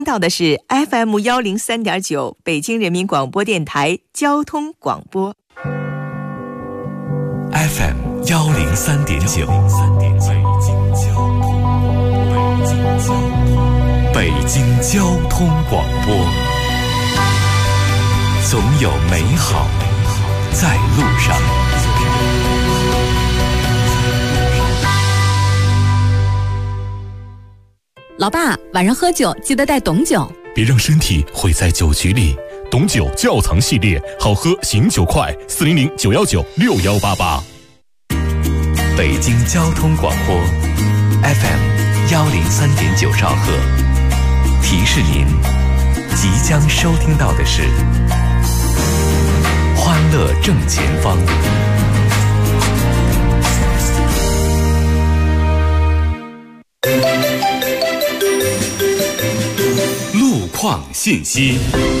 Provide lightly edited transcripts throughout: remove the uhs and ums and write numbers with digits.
到的是 FM103.9 北京人民广播电台交通广播。 FM103.9 北京交通广播，总有美好在路上。 老爸，晚上喝酒记得带董酒， 别让身体毁在酒局里。董酒窖藏系列，好喝醒酒快，400-919-6188。北京交通广播 FM103.9兆赫，提示您即将收听到的是欢乐正前方。路况信息。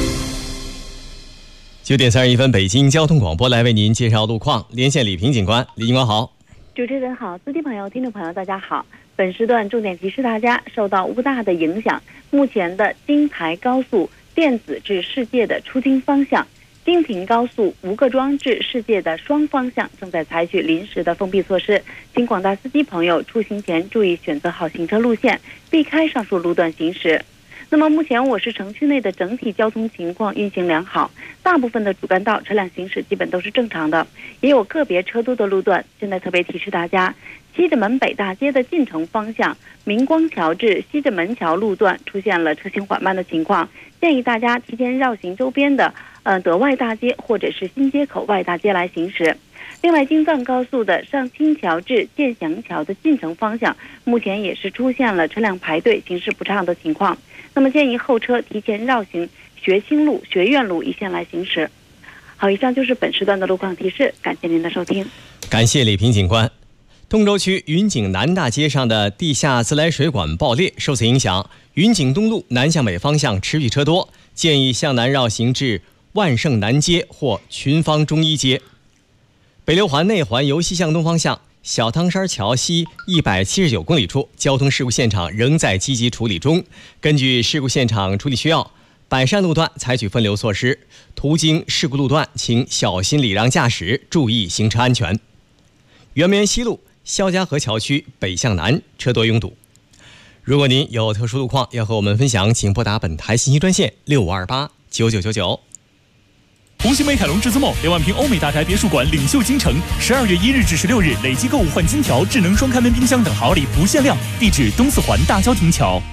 9点31分，北京交通广播来为您介绍路况，连线李平警官。李警官好。 主持人好，司机朋友、听众朋友大家好。本时段重点提示大家，受到乌大的影响，目前的京台高速电子至世界的出京方向，京平高速吴各庄至世界的双方向正在采取临时的封闭措施，请广大司机朋友出行前注意选择好行车路线，避开上述路段行驶。那么目前我市城区内的整体交通情况运行良好，大部分的主干道车辆行驶基本都是正常的，也有个别车多的路段。现在特别提示大家，西直门北大街的进城方向明光桥至西直门桥路段出现了车行缓慢的情况，建议大家提前绕行周边的德外大街或者是新街口外大街来行驶。另外，京藏高速的上清桥至建祥桥的进城方向目前也是出现了车辆排队行驶不畅的情况，那么建议后车提前绕行学清路、学院路一线来行驶。好，以上就是本时段的路况提示，感谢您的收听。 感谢李平警官。通州区云景南大街上的地下自来水管爆裂，受此影响，云景东路南向北方向持续车多，建议向南绕行至万盛南街或群芳中医街。北六环内环由西向东方向小汤山桥西179公里处，交通事故现场仍在积极处理中。根据事故现场处理需要，百善路段采取分流措施，途经事故路段请小心礼让驾驶，注意行车安全。圆明园西路肖家河桥区北向南车多拥堵。如果您有特殊路况要和我们分享，请拨打本台信息专线65289999。 红星美凯龙至尊梦2万平欧美大宅别墅馆领袖京城，12月1日至16日累计购物换金条、智能双开门冰箱等好礼不限量。地址东四环大郊亭桥。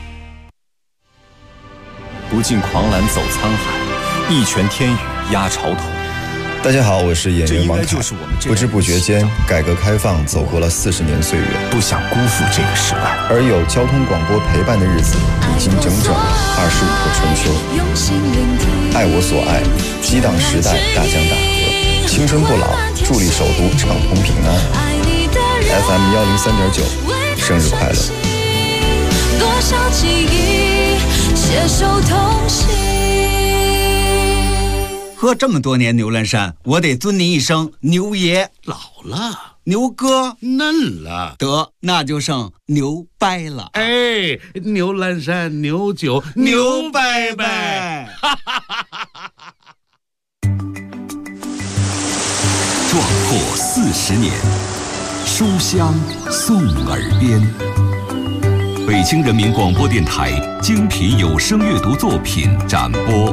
不尽狂澜走沧海，一拳天宇压潮头。 大家好，我是演员王凯。不知不觉间，改革开放走过了40年岁月， 不想辜负这个时代。 而有交通广播陪伴的日子，已经整整25个春秋。爱我所爱，激荡时代大江大河，青春不老，助力首都畅通平安。FM103.9，生日快乐！ 多少记忆携手同行。 喝这么多年牛栏山，我得尊您一声牛爷。 老了， 牛哥嫩了， 得那就剩牛掰了。 哎，牛栏山牛酒牛掰掰。 壮阔40年，书香送耳边。北京人民广播电台精品有声阅读作品展播。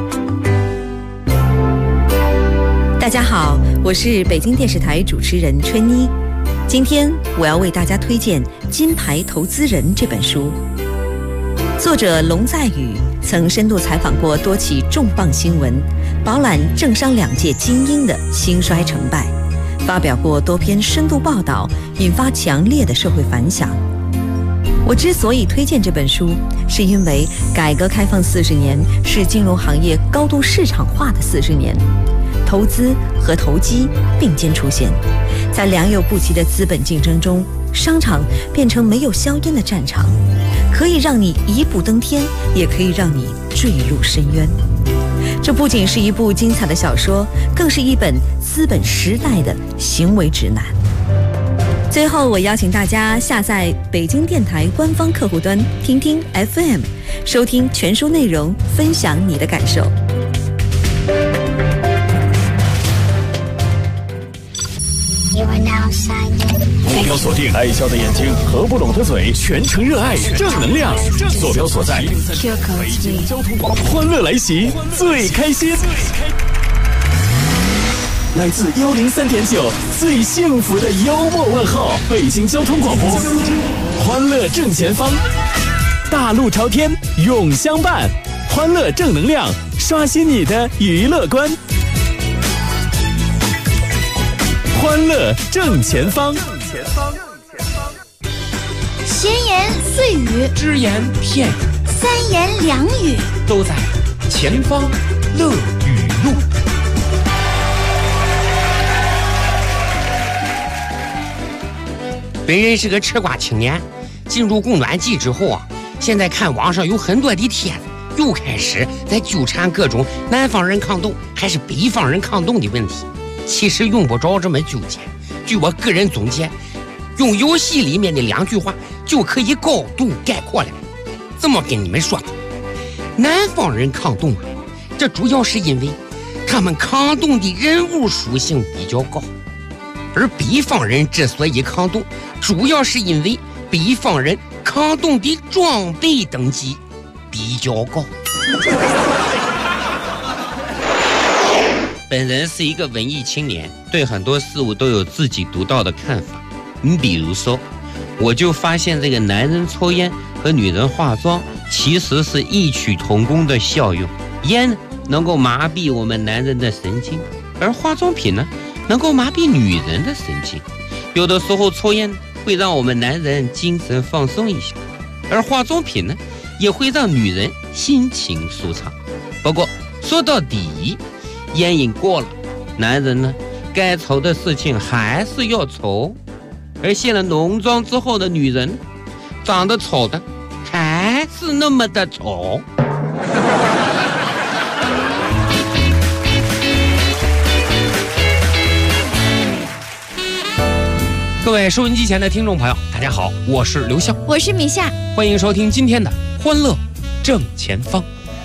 大家好，我是北京电视台主持人春妮。今天我要为大家推荐《金牌投资人》这本书。作者龙在宇曾深度采访过多起重磅新闻，饱览政商两界精英的兴衰成败，发表过多篇深度报道，引发强烈的社会反响。我之所以推荐这本书，是因为改革开放40年是金融行业高度市场化的40年，投资和投机并肩出现，在良莠不齐的资本竞争中，商场变成没有硝烟的战场，可以让你一步登天，也可以让你坠入深渊。这不仅是一部精彩的小说，更是一本资本时代的行为指南。最后，我邀请大家下载北京电台官方客户端听听 FM， 收听全书内容，分享你的感受。 目标锁定，爱笑的眼睛，合不拢的嘴，全程热爱，正能量。坐标所在，北京交通广播，欢乐来袭，最开心。来自103.9，最幸福的幽默问候，北京交通广播，欢乐正前方，大路朝天，永相伴，欢乐正能量，刷新你的娱乐观。欢乐正前方， 闲言碎语， 只言片语， 三言两语， 都在前方乐语录。本人是个吃瓜青年，进入供暖季之后啊，现在看网上有很多的帖子，又开始在纠缠各种南方人抗冻还是北方人抗冻的问题。其实用不着这么纠结，据我个人总结，用游戏里面的2句话就可以高度概括了。这么跟你们说吧，南方人抗冻啊，这主要是因为他们抗冻的人物属性比较高，而北方人之所以抗冻，主要是因为北方人抗冻的装备等级比较高。本人是一个文艺青年，对很多事物都有自己独到的看法。你比如说，我就发现这个男人抽烟和女人化妆其实是异曲同工的效用。烟呢，能够麻痹我们男人的神经，而化妆品呢，能够麻痹女人的神经。有的时候抽烟会让我们男人精神放松一下，而化妆品呢，也会让女人心情舒畅。不过说到底，烟瘾过了，男人呢，该愁的事情还是要愁，而卸了浓妆之后的女人，长得丑的还是那么的丑。各位收音机前的听众朋友，大家好，我是刘笑， 我是米夏， 欢迎收听今天的欢乐正前方。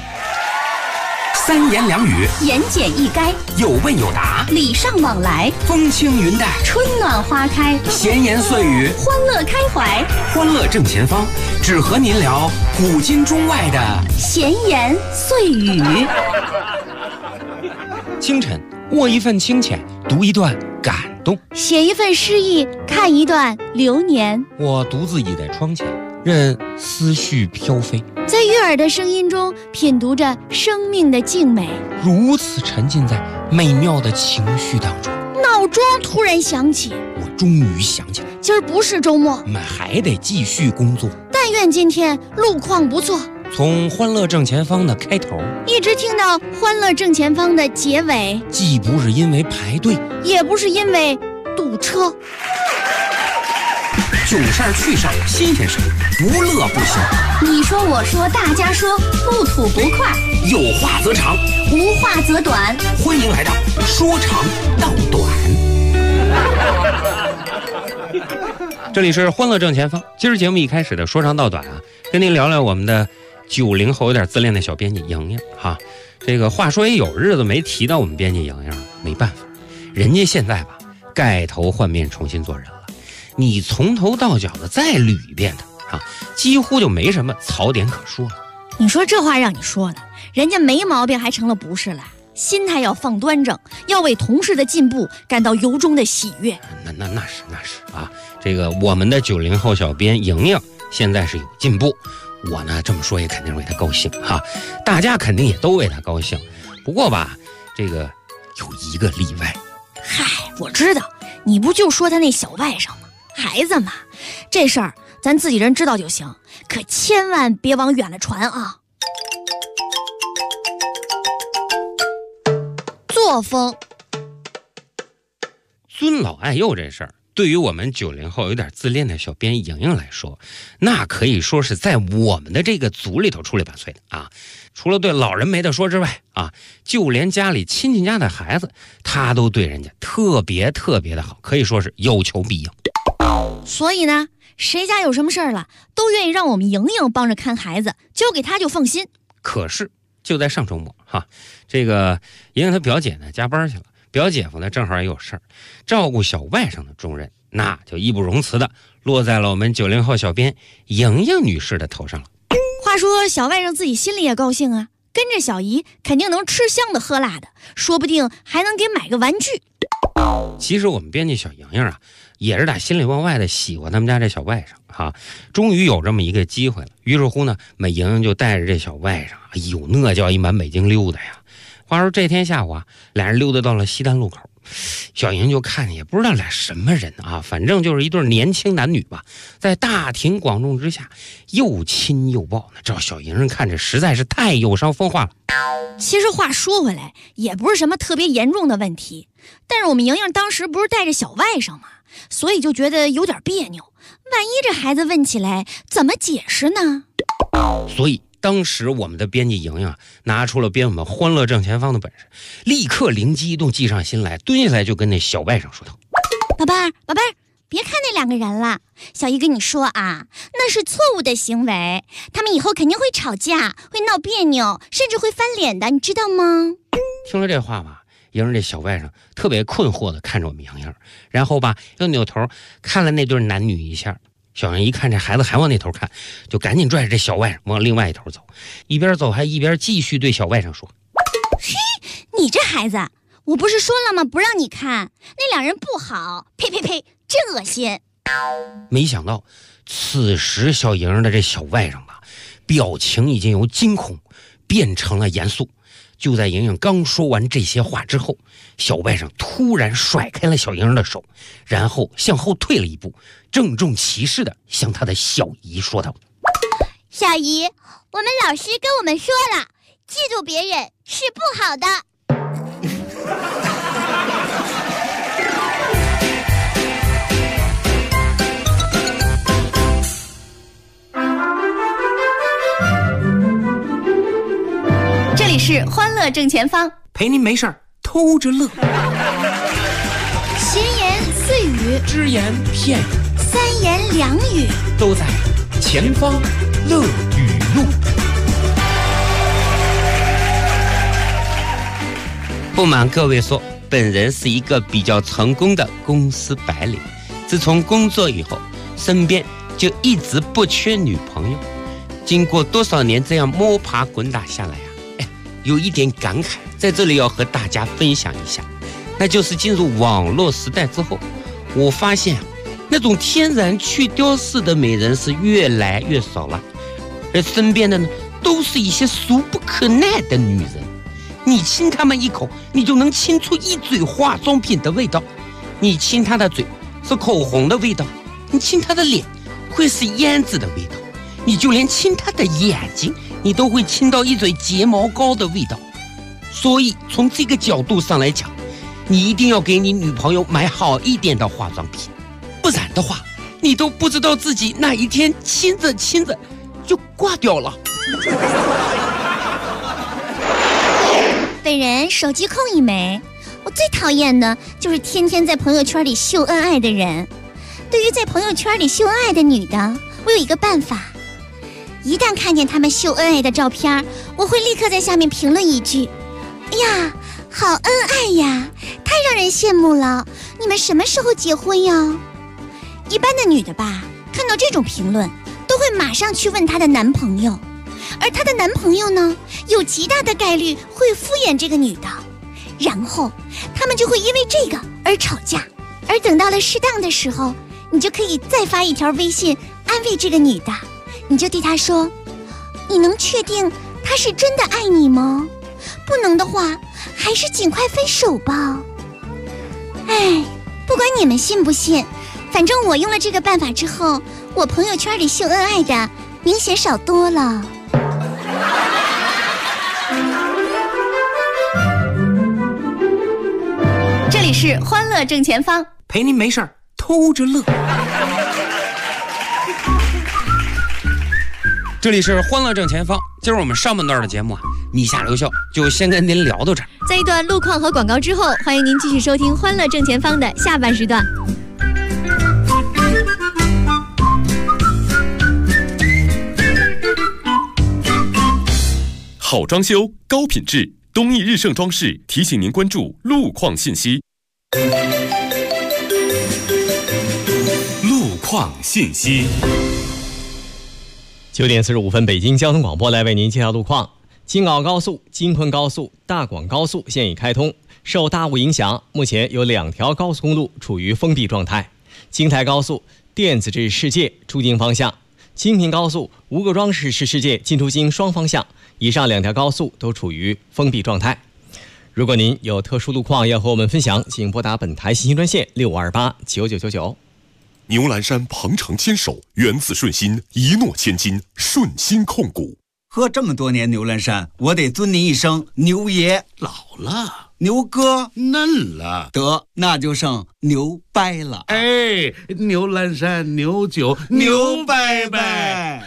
三言两语， 言简意赅， 有问有答， 礼尚往来， 风轻云淡， 春暖花开， 闲言碎语， 欢乐开怀。 欢乐正前方，只和您聊古今中外的闲言碎语。 清晨，握一份清浅，读一段感动， 写一份诗意，看一段流年。 我独自倚在窗前，任思绪飘飞， 在悦耳的声音中品读着生命的静美， 如此沉浸在美妙的情绪当中。 闹钟突然响起， 我终于想起来， 今儿不是周末， 我们还得继续工作。 但愿今天路况不错。 从欢乐正前方的开头， 一直听到欢乐正前方的结尾， 既不是因为排队， 也不是因为堵车。 囧事儿趣事儿新鲜事儿，不乐不行。 你说我说大家说，不吐不快， 有话则长， 无话则短。 欢迎来到说长道短。这里是欢乐正前方，今儿节目一开始的说长道短啊，跟您聊聊我们的90后有点自恋的小编辑莹莹哈。这个话说也有日子没提到我们编辑莹莹，没办法，人家现在吧盖头换面重新做人了，你从头到脚的再捋一遍它啊，几乎就没什么槽点可说了。 你说这话让你说的，人家没毛病还成了不是了。心态要放端正，要为同事的进步感到由衷的喜悦。 那是啊，这个我们的90后小编莹莹现在是有进步，我呢这么说也肯定为她高兴哈，大家肯定也都为她高兴。不过吧，这个有一个例外。 嗨，我知道，你不就说他那小外甥吗？孩子嘛，这事儿咱自己人知道就行，可千万别往远了传啊。作风， 尊老爱幼这事儿，对于我们90后有点自恋的小编莹莹来说，那可以说是在我们的这个组里头出类拔萃的啊。除了对老人没得说之外啊，就连家里亲戚家的孩子，他都对人家特别的好，可以说是有求必应。 所以呢， 谁家有什么事儿了，都愿意让我们莹莹帮着看孩子，交给她就放心。 可是就在上周末哈，这个莹莹她表姐呢加班去了，表姐夫呢正好也有事儿，照顾小外甥的重任，那就义不容辞的落在了我们90后小编莹莹女士的头上了。 话说小外甥自己心里也高兴啊，跟着小姨肯定能吃香的喝辣的，说不定还能给买个玩具。 其实我们编辑小莹莹啊，也是打心里往外的喜欢他们家这小外甥哈，终于有这么一个机会了。于是乎呢，美莹莹就带着这小外甥，哎呦，那叫一满北京溜达呀。话说这天下午啊，俩人溜达到了西单路口，小莹就看见也不知道俩什么人啊，反正就是一对年轻男女吧，在大庭广众之下又亲又抱呢。这小莹看着实在是太有伤风化了。 其实话说回来，也不是什么特别严重的问题，但是我们莹莹当时不是带着小外甥嘛，所以就觉得有点别扭。万一这孩子问起来，怎么解释呢？ 所以当时我们的编辑莹莹拿出了编我们欢乐正前方的本事，立刻灵机一动，计上心来，蹲下来就跟那小外甥说道： 宝贝儿，宝贝儿，别看那两个人了，小姨跟你说啊，那是错误的行为，他们以后肯定会吵架，会闹别扭，甚至会翻脸的，你知道吗？ 听了这话吧，莹莹这小外甥特别困惑的看着我们莹莹，然后吧又扭头看了那对男女一下。小莹一看这孩子还往那头看，就赶紧拽着这小外甥往另外一头走，一边走还一边继续对小外甥说： 嘿，你这孩子，我不是说了吗，不让你看，那两人不好，呸呸呸，真恶心。 没想到此时小莹的这小外甥吧，表情已经由惊恐变成了严肃。就在莹莹刚说完这些话之后，小外甥突然甩开了小莹的手，然后向后退了一步，郑重其事地向他的小姨说道： 小姨，我们老师跟我们说了，嫉妒别人是不好的。 这里是欢乐正前方， 陪您没事儿偷着乐。 闲言碎语， 只言片语， 三言两语， 都在前方乐语录。 不瞒各位说，本人是一个比较成功的公司白领，自从工作以后，身边就一直不缺女朋友。经过多少年这样摸爬滚打下来啊，有一点感慨，在这里要和大家分享一下，那就是进入网络时代之后，我发现那种天然去雕饰的美人是越来越少了，而身边的呢，都是一些俗不可耐的女人。你亲她们一口，你就能亲出一嘴化妆品的味道；你亲她的嘴是口红的味道，你亲她的脸会是胭脂的味道，你就连亲她的眼睛，你都会亲到一嘴睫毛膏的味道。所以从这个角度上来讲，你一定要给你女朋友买好一点的化妆品，不然的话，你都不知道自己哪一天亲着亲着就挂掉了。 本人手机控一枚，我最讨厌的就是天天在朋友圈里秀恩爱的人。对于在朋友圈里秀恩爱的女的，我有一个办法，一旦看见她们秀恩爱的照片，我会立刻在下面评论一句：哎呀，好恩爱呀，太让人羡慕了，你们什么时候结婚呀？一般的女的吧，看到这种评论都会马上去问她的男朋友，而她的男朋友呢，有极大的概率会敷衍这个女的，然后他们就会因为这个而吵架。而等到了适当的时候，你就可以再发一条微信安慰这个女的，你就对她说：你能确定她是真的爱你吗？不能的话，还是尽快分手吧。哎，不管你们信不信，反正我用了这个办法之后，我朋友圈里秀恩爱的明显少多了。 这里是欢乐正前方， 陪您没事儿偷着乐。 这里是欢乐正前方，今儿我们上半段的节目啊，米下留校就先跟您聊到这儿。 在一段路况和广告之后，欢迎您继续收听欢乐正前方的下半时段。 好装修，高品质。东义日盛装饰提醒您关注路况信息。路况信息。 9点45分，北京交通广播来为您介绍路况。京澳高速、京昆高速、大广高速现已开通。受大雾影响，目前有2条高速公路处于封闭状态。京台高速电子至世界出京方向，京平高速吴各庄市世界进出京双方向，以上2条高速都处于封闭状态。如果您有特殊路况要和我们分享，请拨打本台信息专线65289999。 牛栏山鹏程牵手，源自顺心，一诺千金，顺心控股。 喝这么多年牛栏山，我得尊您一声牛爷。 老了， 牛哥嫩了， 得那就剩牛掰了。 哎，牛栏山牛酒牛掰掰。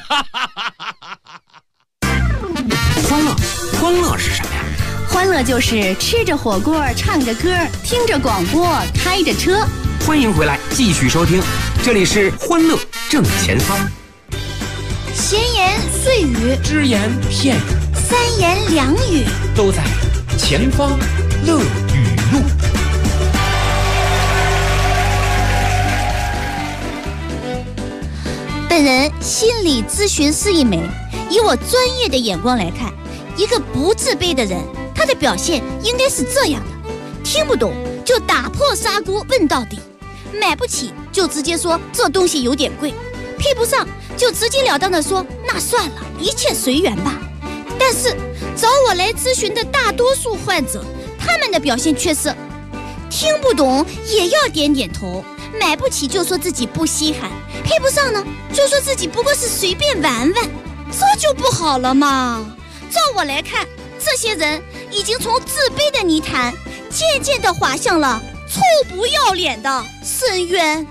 欢乐是什么呀？ 欢乐就是吃着火锅，唱着歌，听着广播，开着车。 欢迎回来，继续收听，这里是欢乐正前方。 闲言碎语， 只言片语， 三言两语， 都在前方乐语录。 本人心理咨询师一枚，以我专业的眼光来看，一个不自卑的人，他的表现应该是这样的：听不懂就打破砂锅问到底，买不起就直接说这东西有点贵，配不上就直截了当的说那算了，一切随缘吧。但是找我来咨询的大多数患者，他们的表现却是听不懂也要点点头，买不起就说自己不稀罕，配不上呢就说自己不过是随便玩玩，这就不好了嘛。照我来看，这些人已经从自卑的泥潭渐渐地滑向了臭不要脸的深渊。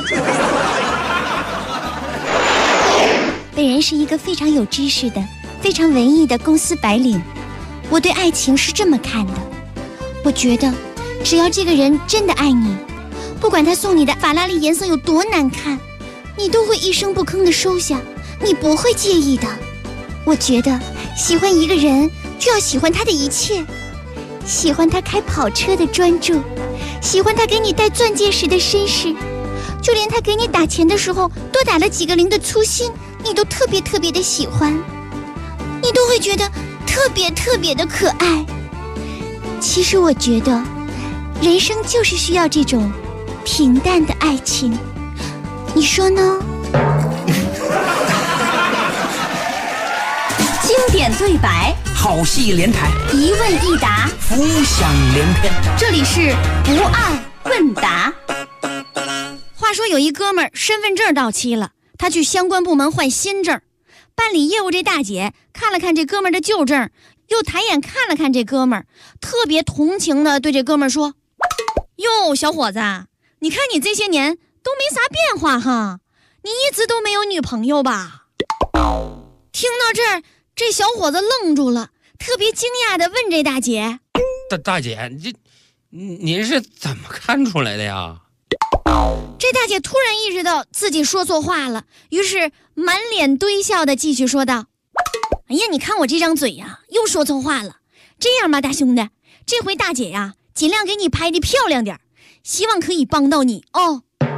本人是一个非常有知识的、非常文艺的公司白领。我对爱情是这么看的，我觉得只要这个人真的爱你，不管他送你的法拉利颜色有多难看，你都会一声不吭地收下，你不会介意的。我觉得喜欢一个人就要喜欢他的一切，喜欢他开跑车的专注，喜欢他给你戴钻戒时的绅士，就连他给你打钱的时候多打了几个零的粗心，你都特别特别的喜欢，你都会觉得特别特别的可爱。其实我觉得人生就是需要这种平淡的爱情，你说呢？ 经典对白， 好戏连台， 一问一答， 浮想联翩。 这里是不二问答。 话说有一哥们儿身份证到期了，他去相关部门换新证，办理业务这大姐看了看这哥们儿的旧证，又抬眼看了看这哥们儿，特别同情的对这哥们儿说：哟，小伙子，你看你这些年都没啥变化哈，你一直都没有女朋友吧？听到这儿，这小伙子愣住了，特别惊讶的问这大姐： 大姐，您是怎么看出来的呀？ 这大姐突然意识到自己说错话了，于是满脸堆笑的继续说道：哎呀，你看我这张嘴呀，又说错话了。这样吧，大兄弟，这回大姐呀，尽量给你拍的漂亮点，希望可以帮到你哦。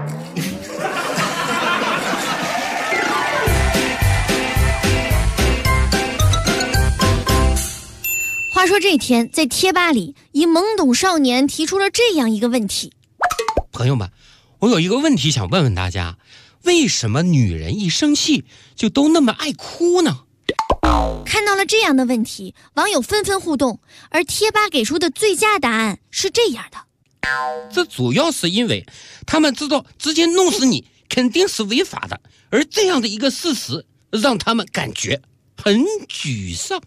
话说这天，在贴吧里，一懵懂少年提出了这样一个问题： 朋友们，我有一个问题想问问大家，为什么女人一生气就都那么爱哭呢？ 看到了这样的问题，网友纷纷互动，而贴吧给出的最佳答案是这样的： 这主要是因为他们知道直接弄死你肯定是违法的，而这样的一个事实让他们感觉很沮丧。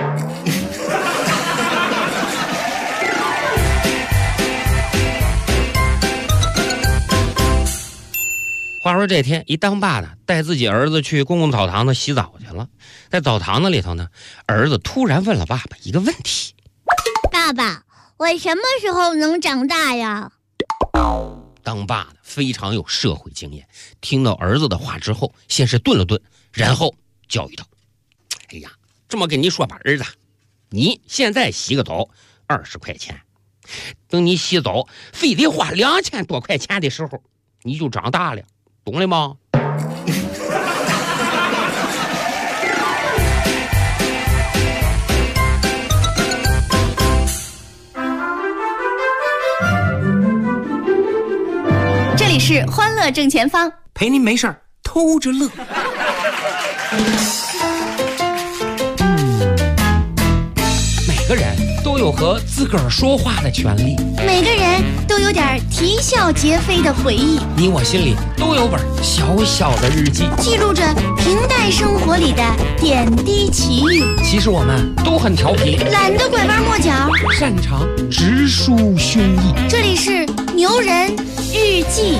话说这天，一当爸的带自己儿子去公共澡堂子洗澡去了，在澡堂子里头呢，儿子突然问了爸爸一个问题： 爸爸，我什么时候能长大呀？ 当爸的非常有社会经验，听到儿子的话之后，先是顿了顿，然后教育道：哎呀，这么跟你说吧，儿子， 你现在洗个澡20块钱，等你洗澡非得花2000多块钱的时候，你就长大了，懂了吗？ 这里是欢乐正前方， 陪您没事儿偷着乐。 每个人都有和自个儿说话的权利， 每个人都有点啼笑皆非的回忆， 你我心里都有本小小的日记， 记录着平淡生活里的点滴奇遇。 其实我们都很调皮， 懒得拐弯抹角， 擅长直抒胸臆。 这里是牛人日记。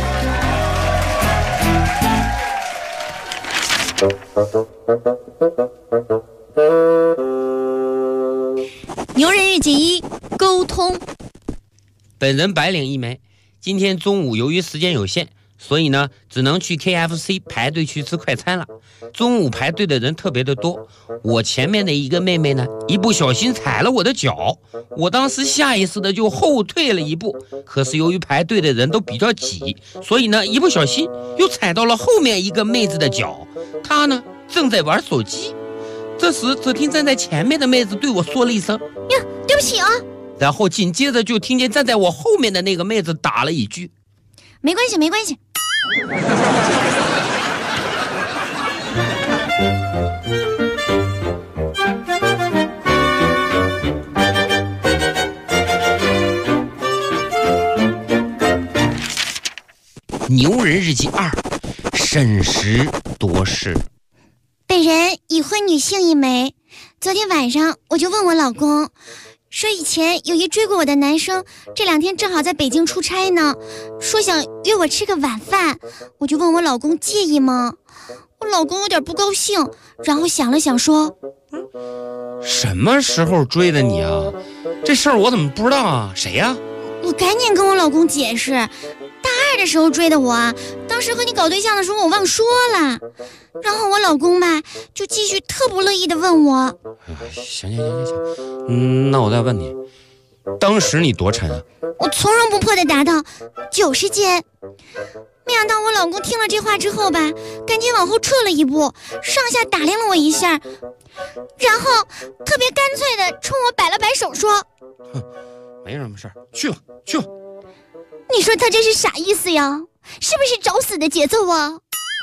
牛人日记1：沟通。 本人白领一枚，今天中午由于时间有限，所以呢只能去 KFC 排队去吃快餐了。中午排队的人特别的多，我前面的一个妹妹呢一不小心踩了我的脚，我当时下意识的就后退了一步，可是由于排队的人都比较挤，所以呢一不小心又踩到了后面一个妹子的脚，她呢正在玩手机。这时只听站在前面的妹子对我说了一声呀，对不起啊， 然后紧接着就听见站在我后面的那个妹子打了一句， 没关系没关系。 牛人日记2：审时度势。 本人已婚女性一枚，昨天晚上我就问我老公，说以前有一追过我的男生，这2天正好在北京出差呢，说想约我吃个晚饭，我就问我老公介意吗？我老公有点不高兴，然后想了想说， 什么时候追的你啊？这事儿我怎么不知道啊？谁呀？ 我赶紧跟我老公解释，大2的时候追的我，当时和你搞对象的时候我忘说了。然后我老公吧就继续特不乐意的问我， 行，那我再问你，当时你多沉啊？ 我从容不迫的答道90斤。没想到我老公听了这话之后吧，赶紧往后撤了一步，上下打量了我一下，然后特别干脆的冲我摆了摆手说， 哼，没什么事儿，去吧去吧。 你说他这是啥意思呀？是不是找死的节奏啊？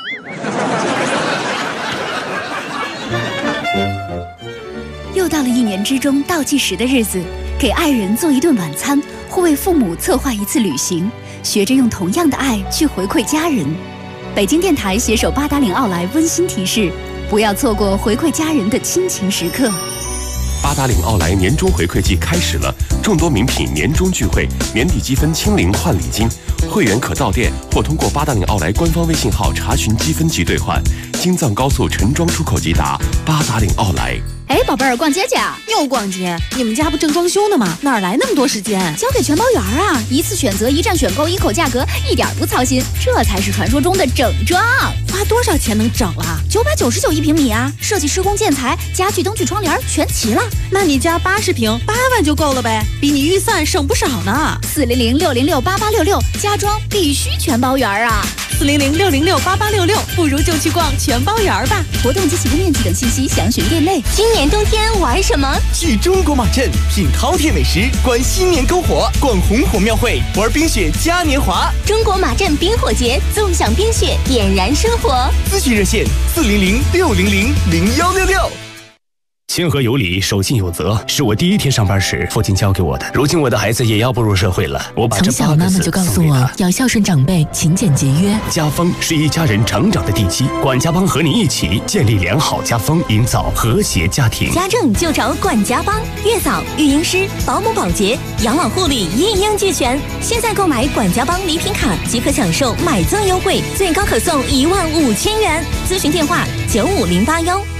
又到了1年之中倒计时的日子，给爱人做一顿晚餐，或为父母策划一次旅行，学着用同样的爱去回馈家人。北京电台携手8达岭奥莱温馨提示，不要错过回馈家人的亲情时刻。 8达岭奥莱年终回馈季开始了，众多名品年终聚会，年底积分清零换礼金，会员可到店或通过8达岭奥莱官方微信号查询积分及兑换。京藏高速陈庄出口即达8达岭奥莱。 哎，宝贝儿，逛街去啊？ 又逛街？你们家不正装修呢吗？哪来那么多时间？ 交给全包圆啊！一次选择，一站选购，一口价格，一点不操心，这才是传说中的整装。 花多少钱能整了 ？999一平米啊！设计、施工、建材、家具、灯具、窗帘全齐了。 那你家80平8万就够了呗，比你预算省不少呢。 400-606-8866，家装必须全包圆啊 ！400-606-8866，不如就去逛全包圆吧。 活动及起步面积等信息详询店内。 今年冬天玩什么？ 去中国马镇品饕餮美食，观新年篝火，逛红火庙会，玩冰雪嘉年华。 中国马镇冰火节，纵享冰雪，点燃生活。 咨询热线400-600-0166。 亲和有礼，守信有责，是我第1天上班时父亲教给我的。如今我的孩子也要步入社会了，我把这8个字从小妈妈就告诉我要孝顺长辈，勤俭节约。 家风是一家人成长的地基，管家帮和你一起建立良好家风，营造和谐家庭。 家政就找管家帮，月嫂、育婴师、保姆、保洁、养老护理一应俱全。现在购买管家帮礼品卡即可享受买赠优惠，最高可送15000元。咨询电话950810。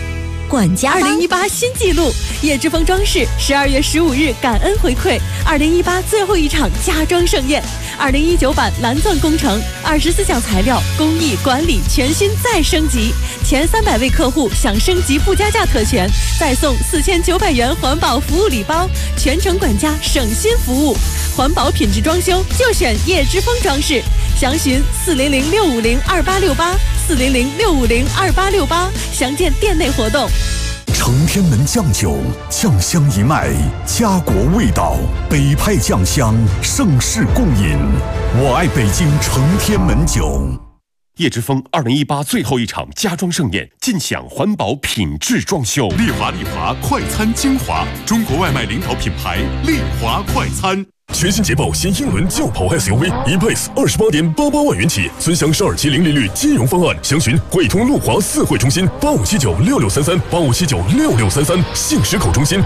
管家吧。 2018新纪录，叶之峰装饰12月15日感恩回馈2018最后一场家装盛宴，2019版蓝钻工程，24项材料工艺管理全新再升级，前300位客户享升级不加价特权，再送4900元环保服务礼包，全程管家省心服务，环保品质装修就选叶之峰装饰，详询400-650-2868，400-650-2868，详见店内活动。 承天门酱酒，酱香一脉，家国味道，北派酱香，盛世共饮。我爱北京承天门酒。 叶之峰2018最后一场家装盛宴，尽享环保品质装修。 丽华快餐精华，中国外卖领导品牌丽华快餐。 全新捷豹新英伦轿跑 SUV E-Pace 28.88万元起，尊享12期零利率金融方案，详询汇通路华4会中心85796633，85796633，信实口中心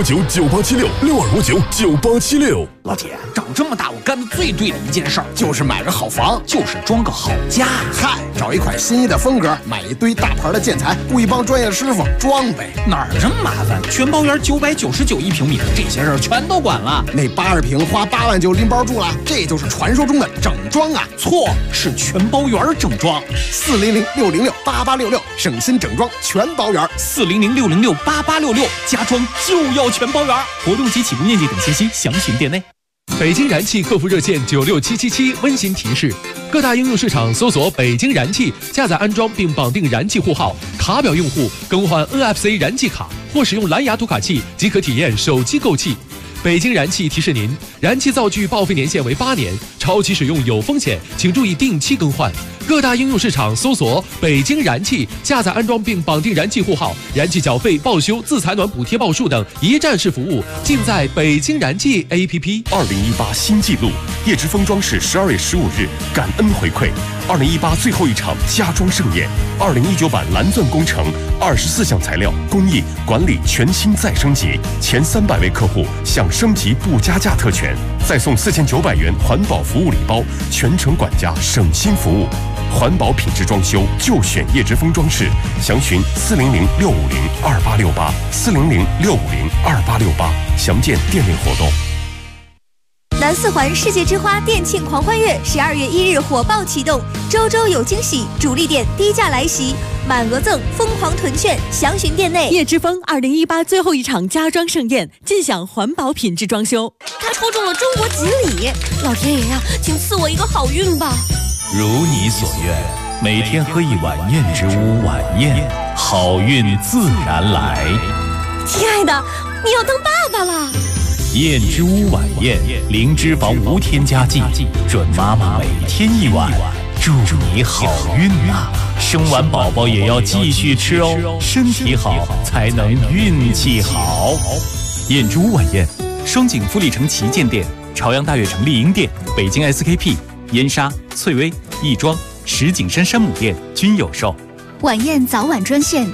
62599876，62599876。 老铁，长这么大我干的最对的一件事儿，就是买个好房，就是装个好家。 嗨，找一款心仪的风格，买一堆大牌的建材，雇一帮专业师傅装呗。 哪儿这么麻烦？全包圆999一平米，这些事儿全都管了。 那80平花8万就拎包住了，这就是传说中的整装啊！ 错，是全包圆整装。 400-606-8866，省心整装全包圆。 400-606-8866，家装就要全包圆。活动及起步面积等信息详询店内。 北京燃气客服热线96777温馨提示：各大应用市场搜索北京燃气，下载安装并绑定燃气户号，卡表用户更换 NFC 燃气卡或使用蓝牙读卡器即可体验手机购气。北京燃气提示您，燃气灶具报废年限为8年，超期使用有风险，请注意定期更换。各大应用市场搜索北京燃气，下载安装并绑定燃气户号，燃气缴费、报修、自采暖补贴报数等一站式服务尽在北京燃气 APP。 2018新纪录，叶之峰装饰12月15日感恩回馈2018最后一场家装盛宴，2019版蓝钻工程，24项材料工艺管理全新再升级，前300位客户享升级不加价特权，再送4900元环保服务礼包，全程管家省心服务。环保品质装修就选叶之峰装饰，详询400-650-2868，400-650-2868，详见店内活动。 南四环世界之花店庆狂欢月12月1日火爆启动，周周有惊喜，主力店低价来袭，满额赠，疯狂囤券，详询店内。 叶之峰2018最后一场家装盛宴，尽享环保品质装修。 他抽中了中国锦鲤，老天爷呀，请赐我一个好运吧！ 如你所愿，每天喝一碗燕之屋晚宴，好运自然来。 亲爱的，你要当爸爸了。 燕之屋晚宴，零脂肪无添加剂，准妈妈每天一碗，祝你好运啊！生完宝宝也要继续吃哦，身体好才能运气好。 燕之屋晚宴，双井富力城旗舰店、朝阳大悦城丽婴店、北京 SKP、燕莎、翠微、亦庄、石景山山姆店均有售。 晚宴早晚专线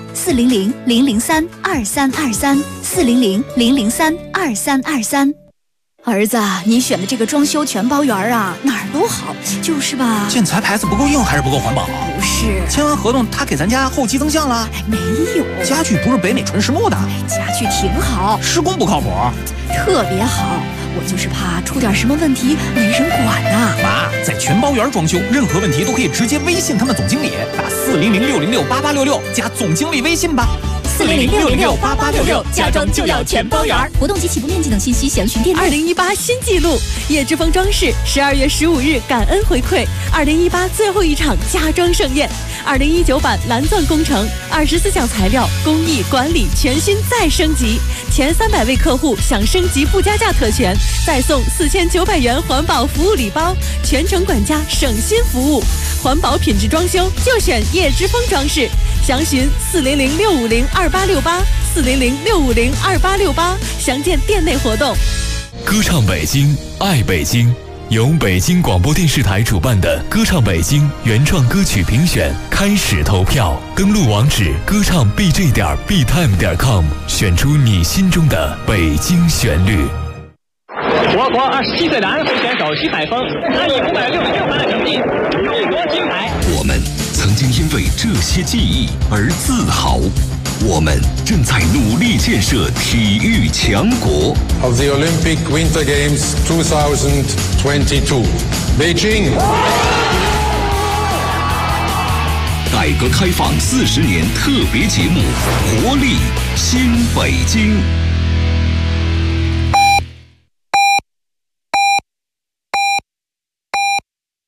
400-003-2323，400-003-2323。儿子，你选的这个装修全包圆啊，哪儿都好，就是吧？ 建材牌子不够硬还是不够环保？ 不是， 签完合同他给咱家后期增项了？ 没有， 家具不是北美纯实木的。 家具挺好， 施工不靠谱， 特别好。我就是怕出点什么问题没人管呐。 妈，在全包圆装修，任何问题都可以直接微信他们总经理，打400-606-8866加总经理微信吧。 400-606-8866，家装就要全包圆。 活动及起步面积等信息详询店内。 2018新纪录，叶之峰装饰12月15日感恩回馈2018最后一场家装盛宴，2019版蓝钻工程，24项材料工艺管理全新再升级，前300位客户享升级不加价特权，再送4900元环保服务礼包，全程管家省心服务。环保品质装修就选叶之峰装饰，详询400-650-2868，400-650-2868，详见店内活动。 歌唱北京，爱北京，由北京广播电视台主办的歌唱北京原创歌曲评选开始投票，登录网址歌唱 bj.btime.com， 选出你心中的北京旋律。 我国27岁男会选手徐海峰，他以566分的成绩勇夺金牌。 我们曾经因为这些记忆而自豪。 我们正在努力建设体育强国。 Of the Olympic Winter Games 2022, Beijing. 改革开放40年特别节目《活力新北京》。